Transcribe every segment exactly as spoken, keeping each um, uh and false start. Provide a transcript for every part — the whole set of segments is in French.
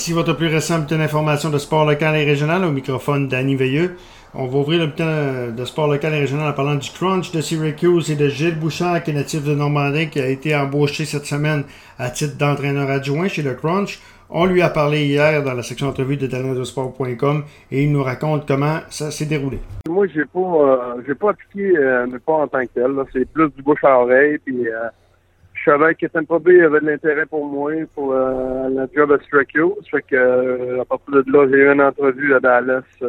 Ici votre plus récent bulletin d'information de sport local et régional au microphone Danny Veilleux. On va ouvrir le bulletin de sport local et régional en parlant du Crunch de Syracuse et de Gilles Bouchard, qui est natif de Normandie, qui a été embauché cette semaine à titre d'entraîneur adjoint chez le Crunch. On lui a parlé hier dans la section entrevue de dan radio sport point com et il nous raconte comment ça s'est déroulé. Moi, j'ai pas euh, j'ai pas appliqué, euh, mais pas en tant que tel. Là. C'est plus du bouche à oreille. Puis, euh, je savais que Tampa Bay avait de l'intérêt pour moi pour euh, la job à Syracuse. Fait que euh, à partir de là, j'ai eu une entrevue à Dallas euh,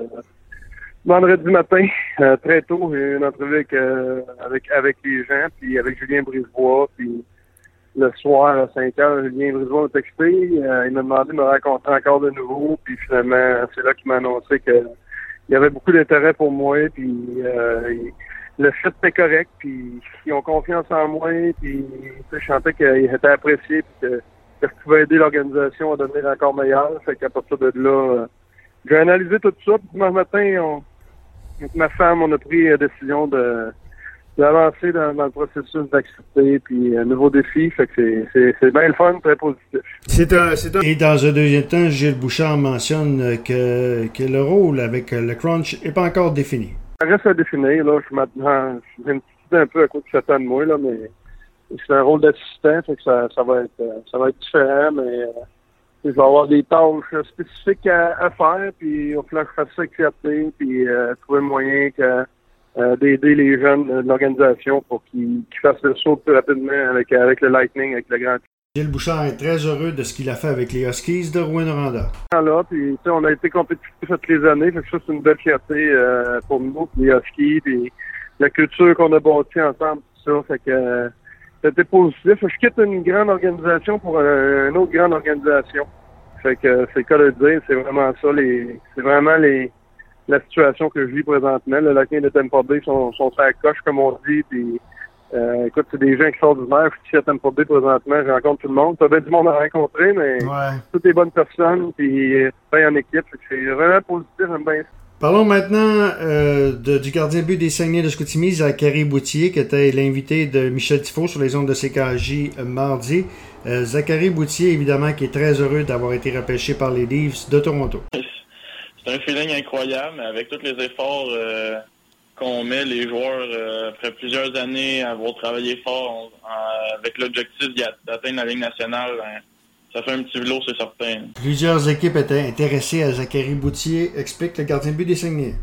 vendredi matin, euh, très tôt. J'ai eu une entrevue avec euh, avec avec les gens, puis avec Julien Brisebois, puis le soir à cinq heures, Julien Brisebois m'a texté. Euh, il m'a demandé de me rencontrer encore de nouveau, puis finalement, c'est là qu'il m'a annoncé que il y avait beaucoup d'intérêt pour moi, puis euh, il, le fit était correct, puis ils ont confiance en moi, puis je sentais qu'il était apprécié, puis que, que je pouvais aider l'organisation à devenir encore meilleure. Fait qu'à partir de là, euh, j'ai analysé tout ça, puis dimanche matin, on, avec ma femme, on a pris la décision de d'avancer dans, dans le processus d'accepter, puis un nouveau défi, fait que c'est, c'est, c'est bien le fun, très positif. C'est un, c'est un... Et dans un deuxième temps, Gilles Bouchard mentionne que, que le rôle avec le Crunch n'est pas encore défini. Ça reste à définir, là, je m'attends, je viens de discuter un peu à quoi tu s'attend de moi, là, mais c'est un rôle d'assistant, fait que ça, ça va être, ça va être différent, mais euh, je vais avoir des tâches spécifiques à, à faire, puis il va falloir que je fasse ça avec fierté, puis euh, trouver un moyen que Euh, d'aider les jeunes de l'organisation pour qu'ils, qu'ils fassent le saut plus rapidement avec, avec le Lightning, avec le Grand. Gilles Bouchard est très heureux de ce qu'il a fait avec les Huskies de Rouyn-Noranda. Là, puis, on a été compétitifs toutes les années, fait que ça, c'est une belle fierté euh, pour nous, les Huskies, puis la culture qu'on a bâtie ensemble, tout ça, fait que euh, c'était positif. Je quitte une grande organisation pour un, une autre grande organisation. Fait que c'est le cas de le dire, c'est vraiment ça, les c'est vraiment les la situation que je vis présentement. Le Lightning de Tampa Bay sont, sont sur la coche, comme on dit, puis euh, écoute, c'est des gens qui sortent du verre. Je suis ici à Tampa Bay présentement, je rencontre tout le monde. T'as bien du monde à rencontrer, mais ouais. Toutes les bonnes personnes, puis bien en équipe. C'est vraiment positif, j'aime bien ça. Parlons maintenant euh, de, du gardien but des Saguenay de Chicoutimi, Zachary Boutier, qui était l'invité de Michel Tifo sur les ondes de C K J euh, mardi. Euh, Zachary Boutier, évidemment, qui est très heureux d'avoir été repêché par les Leafs de Toronto. C'est un feeling incroyable, avec tous les efforts euh, qu'on met, les joueurs, euh, après plusieurs années, à avoir travaillé fort on, avec l'objectif d'atteindre la Ligue nationale, hein, ça fait un petit vélo, c'est certain. Plusieurs équipes étaient intéressées à Zachary Boutier, explique le gardien de but des Saguenay.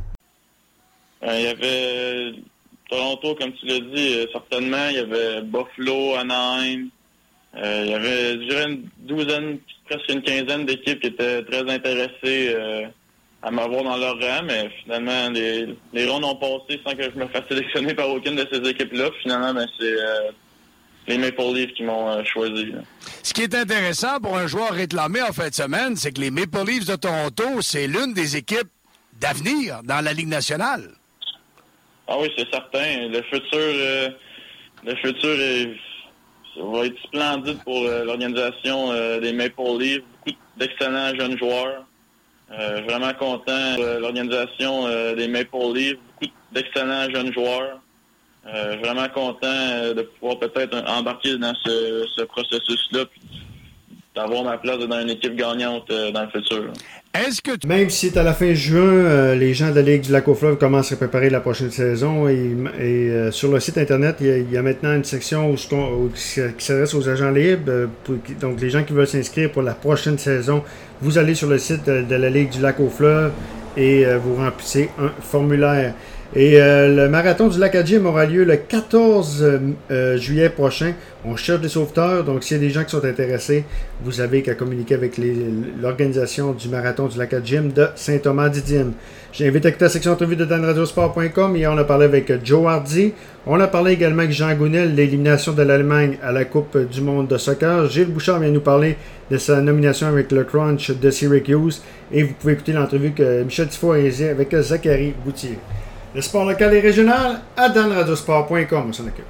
Euh, il y avait Toronto, comme tu l'as dit, euh, certainement. Il y avait Buffalo, Anaheim. Euh, il y avait, je dirais, une douzaine, presque une quinzaine d'équipes qui étaient très intéressées euh, à m'avoir dans leur rang, mais finalement, les, les rondes ont passé sans que je me fasse sélectionner par aucune de ces équipes-là. Puis finalement, ben, c'est euh, les Maple Leafs qui m'ont euh, choisi. Là. Ce qui est intéressant pour un joueur réclamé en fin de semaine, c'est que les Maple Leafs de Toronto, c'est l'une des équipes d'avenir dans la Ligue nationale. Ah oui, c'est certain. Le futur, euh, le futur est, ça va être splendide pour euh, l'organisation euh, des Maple Leafs. Beaucoup d'excellents jeunes joueurs. Euh, vraiment content de l'organisation euh, des Maple Leafs. Beaucoup d'excellents jeunes joueurs. Euh, vraiment content euh, de pouvoir peut-être embarquer dans ce, ce processus-là puis d'avoir ma place dans une équipe gagnante euh, dans le futur. Est-ce que tu... Même si c'est à la fin juin, euh, les gens de la Ligue du Lac-aux-Fleuves commencent à préparer la prochaine saison et, et euh, sur le site internet, il y, a, il y a maintenant une section où, où, qui s'adresse aux agents libres. Euh, pour, donc les gens qui veulent s'inscrire pour la prochaine saison, vous allez sur le site de, de la Ligue du Lac-aux-Fleuves et euh, vous remplissez un formulaire. Et euh, le marathon du lac Adjim aura lieu le quatorze euh, juillet prochain. On cherche des sauveteurs, donc s'il y a des gens qui sont intéressés, vous avez qu'à communiquer avec les, l'organisation du marathon du lac Adjim de Saint-Thomas-Didyme. J'invite à écouter la section entrevue de dan radio sport point com. Hier, on a parlé avec Joe Hardy. On a parlé également avec Jean Gounel, l'élimination de l'Allemagne à la Coupe du monde de soccer. Gilles Bouchard vient nous parler de sa nomination avec le Crunch de Syracuse. Et vous pouvez écouter l'entrevue que Michel Tifo a réalisée avec Zachary Boutier. Le sport local et régional à dan radio sport point com. On s'en occupe.